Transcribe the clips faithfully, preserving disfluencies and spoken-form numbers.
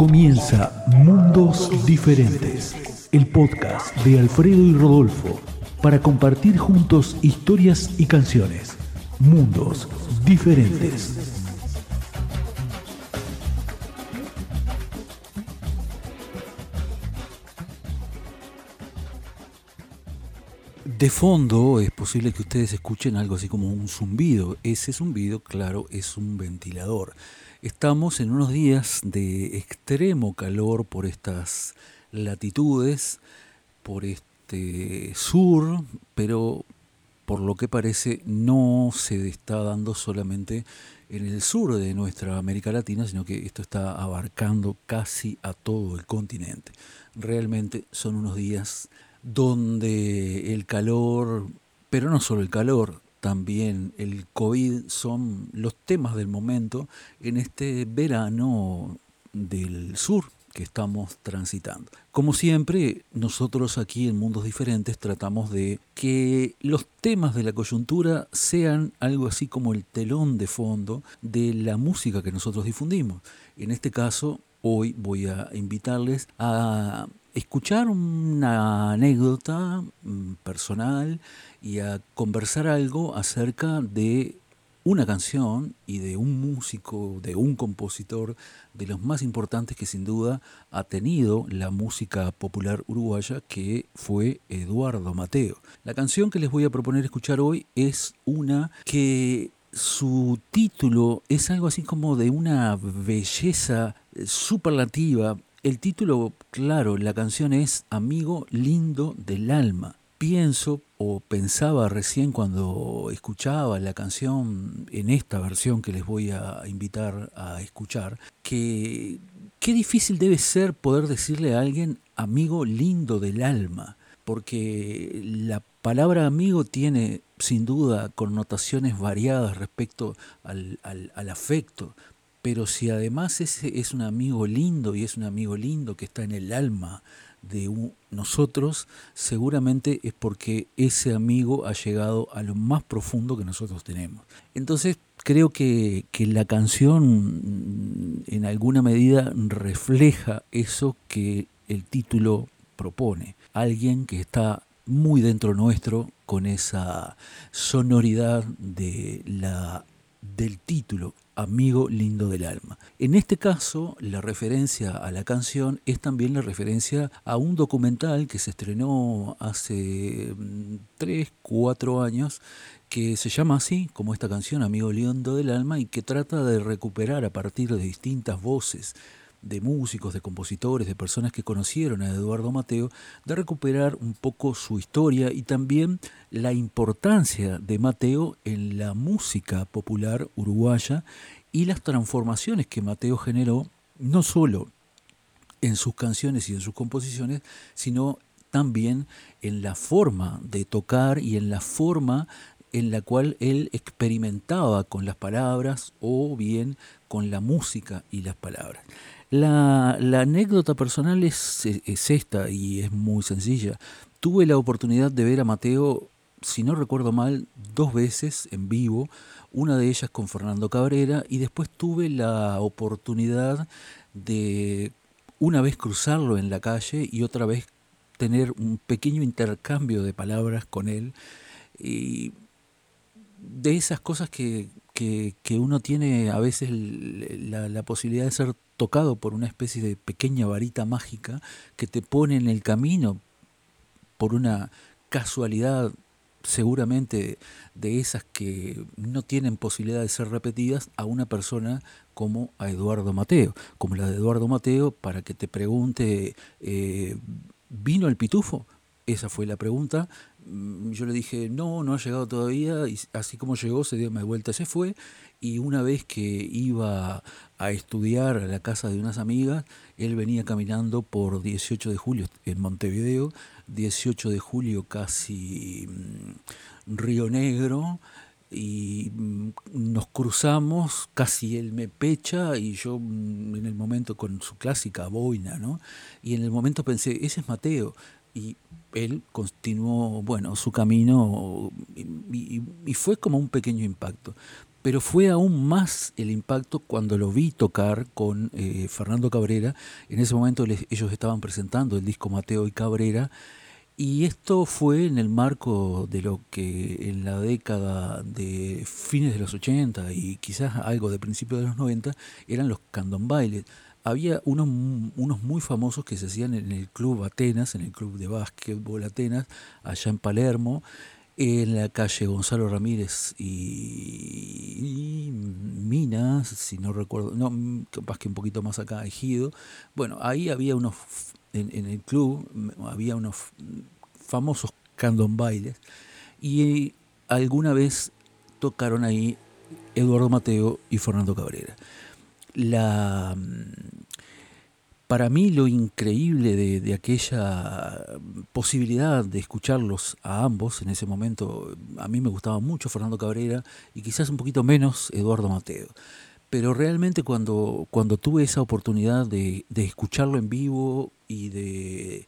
Comienza Mundos Diferentes, el podcast de Alfredo y Rodolfo, para compartir juntos historias y canciones. Mundos Diferentes. De fondo es posible que ustedes escuchen algo así como un zumbido. Ese zumbido, claro, es un ventilador. Estamos en unos días de extremo calor por estas latitudes, por este sur, pero por lo que parece no se está dando solamente en el sur de nuestra América Latina, sino que esto está abarcando casi a todo el continente. Realmente son unos días donde el calor, pero no solo el calor, también el COVID son los temas del momento en este verano del sur que estamos transitando. Como siempre, nosotros aquí en Mundos Diferentes tratamos de que los temas de la coyuntura sean algo así como el telón de fondo de la música que nosotros difundimos. En este caso, hoy voy a invitarles a escuchar una anécdota personal y a conversar algo acerca de una canción y de un músico, de un compositor de los más importantes que sin duda ha tenido la música popular uruguaya, que fue Eduardo Mateo. La canción que les voy a proponer escuchar hoy es una que su título es algo así como de una belleza superlativa. El título, claro, la canción es Amigo Lindo del Alma. Pienso o pensaba recién cuando escuchaba la canción en esta versión que les voy a invitar a escuchar, que qué difícil debe ser poder decirle a alguien amigo lindo del alma, porque la palabra amigo tiene sin duda connotaciones variadas respecto al, al, al afecto, pero si además ese es un amigo lindo y es un amigo lindo que está en el alma de un, nosotros, seguramente es porque ese amigo ha llegado a lo más profundo que nosotros tenemos. Entonces creo que, que la canción en alguna medida refleja eso que el título propone. Alguien que está muy dentro nuestro con esa sonoridad de la, del título, Amigo Lindo del Alma. En este caso, la referencia a la canción es también la referencia a un documental que se estrenó hace tres, cuatro años, que se llama así, como esta canción, Amigo Lindo del Alma, y que trata de recuperar a partir de distintas voces de músicos, de compositores, de personas que conocieron a Eduardo Mateo, de recuperar un poco su historia y también la importancia de Mateo en la música popular uruguaya y las transformaciones que Mateo generó, no solo en sus canciones y en sus composiciones, sino también en la forma de tocar y en la forma en la cual él experimentaba con las palabras o bien con la música y las palabras. La, la anécdota personal es, es esta y es muy sencilla. Tuve la oportunidad de ver a Mateo, si no recuerdo mal, dos veces en vivo, una de ellas con Fernando Cabrera, y después tuve la oportunidad de una vez cruzarlo en la calle y otra vez tener un pequeño intercambio de palabras con él. Y de esas cosas que, que, que uno tiene a veces la, la posibilidad de ser tocado por una especie de pequeña varita mágica que te pone en el camino por una casualidad seguramente de esas que no tienen posibilidad de ser repetidas, a una persona como a Eduardo Mateo, como la de Eduardo Mateo, para que te pregunte, eh, ¿vino el pitufo? Esa fue la pregunta. Yo le dije, no, no ha llegado todavía, y así como llegó, se dio media vuelta, se fue, y una vez que iba a estudiar a la casa de unas amigas, él venía caminando por dieciocho de julio en Montevideo, dieciocho de julio casi mmm, Río Negro, y mmm, nos cruzamos, casi él me pecha y yo mmm, en el momento con su clásica boina, ¿no? Y en el momento pensé, ese es Mateo. Y él continuó, bueno, su camino y, y, y fue como un pequeño impacto. pero fue aún más el impacto cuando lo vi tocar con eh, Fernando Cabrera. En ese momento les, ellos estaban presentando el disco Mateo y Cabrera, y esto fue en el marco de lo que en la década de fines de los ochenta y quizás algo de principios de los noventa eran los candombailes. Había unos, unos muy famosos que se hacían en el Club Atenas, en el Club de Básquetbol Atenas, allá en Palermo, en la calle Gonzalo Ramírez y, y Minas, si no recuerdo, no, capaz que un poquito más acá, Ejido. Bueno, ahí había unos, en, en el club había unos famosos candombailes, y alguna vez tocaron ahí Eduardo Mateo y Fernando Cabrera. La, para mí lo increíble de, de aquella posibilidad de escucharlos a ambos en ese momento, a mí me gustaba mucho Fernando Cabrera y quizás un poquito menos Eduardo Mateo. Pero realmente cuando, cuando tuve esa oportunidad de, de escucharlo en vivo y de,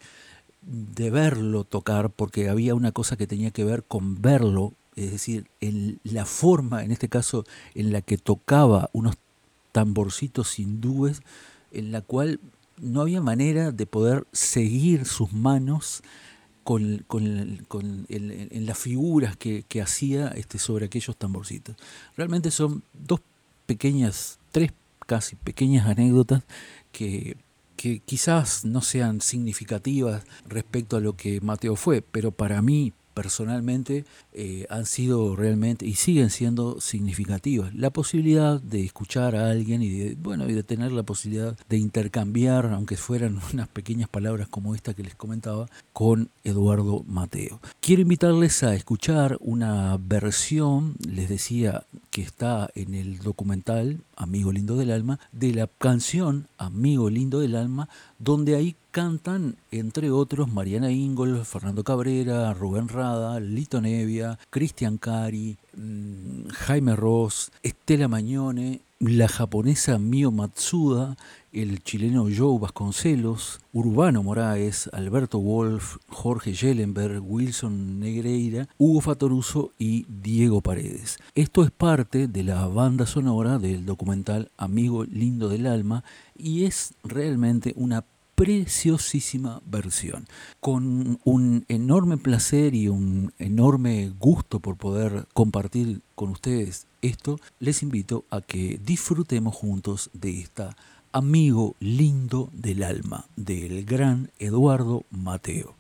de verlo tocar, porque había una cosa que tenía que ver con verlo, es decir, en la forma, en este caso, en la que tocaba unos tamborcitos hindúes, en la cual no había manera de poder seguir sus manos con, con, con el, en las figuras que, que hacía este, sobre aquellos tamborcitos. Realmente son dos pequeñas, tres casi pequeñas anécdotas que, que quizás no sean significativas respecto a lo que Mateo fue, pero para mí personalmente eh, han sido realmente y siguen siendo significativas. La posibilidad de escuchar a alguien y de, bueno, y de tener la posibilidad de intercambiar, aunque fueran unas pequeñas palabras como esta que les comentaba, con Eduardo Mateo. Quiero invitarles a escuchar una versión, les decía, que está en el documental Amigo Lindo del Alma, de la canción Amigo Lindo del Alma, donde ahí cantan, entre otros, Mariana Ingol, Fernando Cabrera, Rubén Rada, Lito Nevia, Cristian Cari, mmm, Jaime Ross, Estela Mañone, la japonesa Mio Matsuda, el chileno Joe Vasconcelos, Urbano Moraes, Alberto Wolf, Jorge Schellenberg, Wilson Negreira, Hugo Fatoruso y Diego Paredes. Esto es parte de la banda sonora del documental Amigo Lindo del Alma y es realmente una preciosísima versión, con un enorme placer y un enorme gusto por poder compartir con ustedes esto. Les invito a que disfrutemos juntos de esta Amigo Lindo del Alma del gran Eduardo Mateo.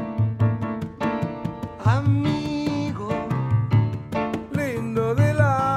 Amigo lindo del alma.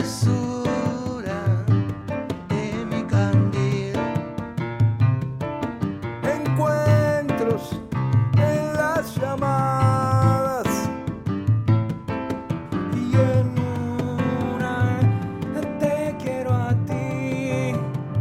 mesura de mi candil. Encuentros en las llamadas y en una te quiero a ti.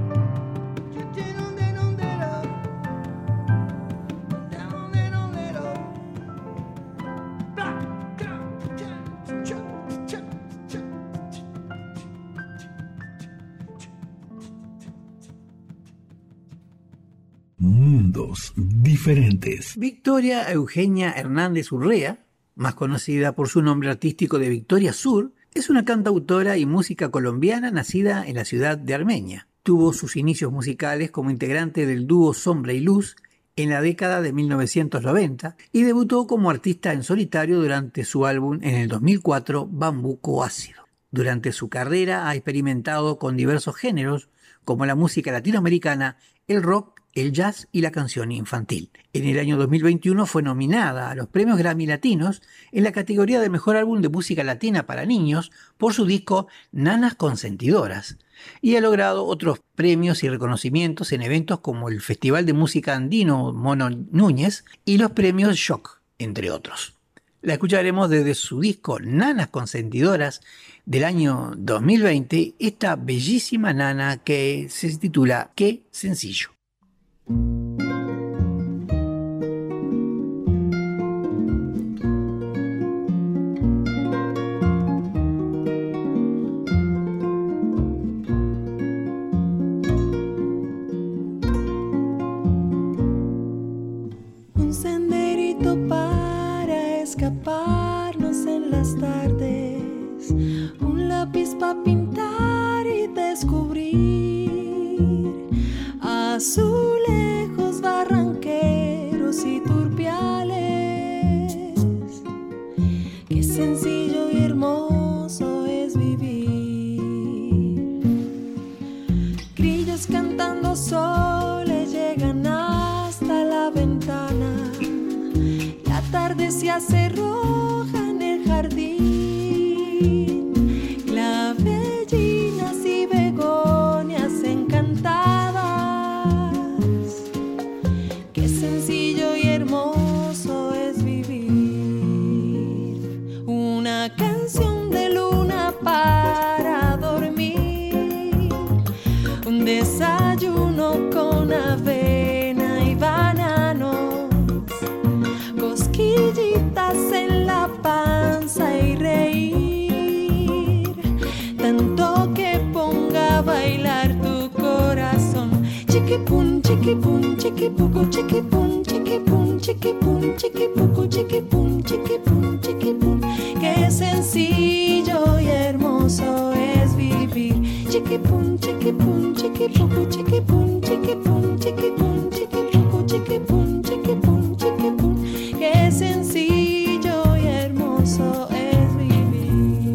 Mundos diferentes. Victoria Eugenia Hernández Urrea, más conocida por su nombre artístico de Victoria Sur, es una cantautora y música colombiana nacida en la ciudad de Armenia. Tuvo sus inicios musicales como integrante del dúo Sombra y Luz en la década de mil novecientos noventa y debutó como artista en solitario durante su álbum en el dos mil cuatro, Bambuco Ácido. Durante su carrera ha experimentado con diversos géneros como la música latinoamericana, el rock, el jazz y la canción infantil. En el año dos mil veintiuno fue nominada a los premios Grammy Latinos en la categoría de Mejor Álbum de Música Latina para Niños por su disco Nanas Consentidoras, y ha logrado otros premios y reconocimientos en eventos como el Festival de Música Andino Mono Núñez y los premios Shock, entre otros. La escucharemos desde su disco Nanas Consentidoras del año dos mil veinte, esta bellísima nana que se titula Qué sencillo. Un senderito para escaparnos en las tardes, un lápiz para pintar y descubrir azulejos, barranqueros y turpiales. Qué sencillo y hermoso es vivir. Grillos cantando soles llegan hasta la ventana. La tarde se hace roja en el jardín. Clavellinas y begonias encantadas. Qué sencillo y hermoso es vivir. Una canción de luna para dormir. Un desayuno con avena y bananos. Cosquillitas en la panza y reír. Tanto que ponga a bailar tu corazón. Chiquipum, chiquipum, chiquipuco, chiquipum, chiquipum, chiquipum, chiquipuco, chiquipum, chiquipum, chiquipum. Qué sencillo y hermoso es vivir. Chiquipum, chiquipum, chiquipuco, chiquipum, chiquipum, chiquipum, chiquipuco, chiquipum, chiquipum, chiquipum. Qué sencillo y hermoso es vivir.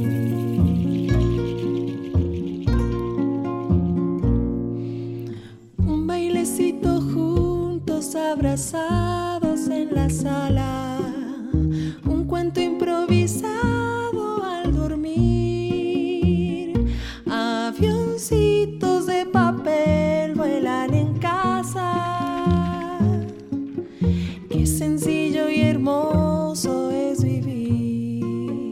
Un bailecito juntos abrazados en la sala. Un cuento improvisado al dormir. Avioncitos de papel vuelan en casa. Qué sencillo y hermoso es vivir.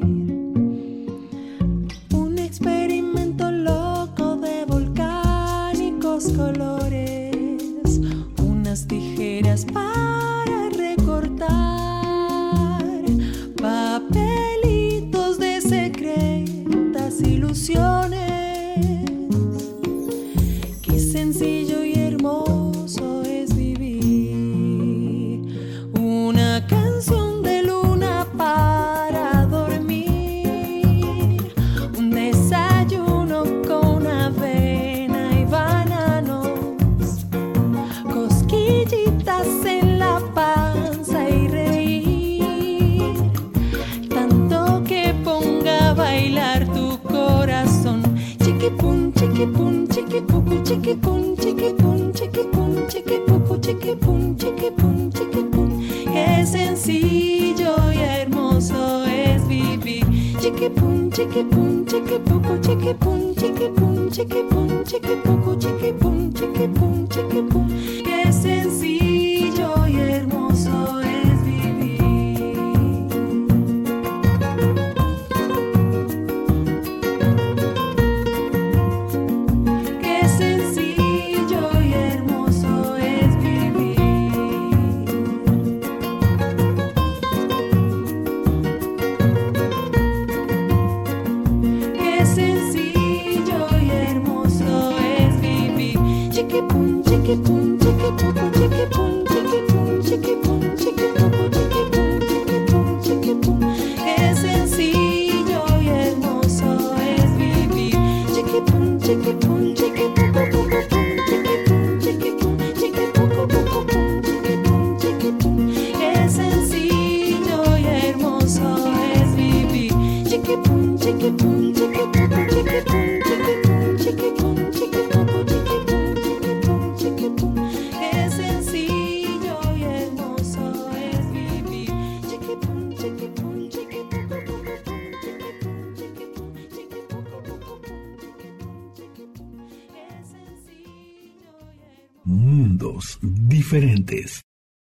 Un experimento loco de volcánicos colores. Unas tijeras para recortar. Papelitos de secretas ilusiones. Qué sencillo y hermoso es vivir. Una canción de luna para dormir. Un desayuno con avena y bananos. Cosquillitas en la panza y reír. Tanto que ponga a bailar tu corazón. Chiquipum, chiquipum, chiquipuco, chiquipum, chiquipum, chiquipum, chiquipuco, chiquipum, chiquipum, chiquipum. Qué sencillo y hermoso es vivir. Chiquipum, chiquipum, chiquipum, chiquipoco, chiquipum, chiquipum, chiquipum, chiquipoco, chiquipum, chiquipum, chiquipum. Qué sencillo y hermoso es vivir. Qué sencillo y hermoso es vivir. Qué sencillo y hermoso es vivir. Chiquipum, chiquipum, chiquipoco, chiquipum, chiquipum, chiquipum, chiquipoco, chiquipum, chiquipum, chiquipum. Qué sencillo y hermoso es vivir. Chiquipum, chiquipum, chiquipoco, pum, chiquipum, chiquipum, chiquipoco, pum, chiquipum, chiquipum. Qué sencillo y hermoso es vivir. Chiquipum, chiquipum, chiquipoco, chiquipum, chiquipum, chiquipum, chiquipoco, chiquipum, chiquipum, chiquipum. Qué sencillo y hermoso es vivir. Chiquipum, chiquipum, chiquipoco, pum, chiquipum, chiquipum, chiquipoco, pum, chiquipum, chiquipum. Qué sencillo y hermoso. Mundos diferentes.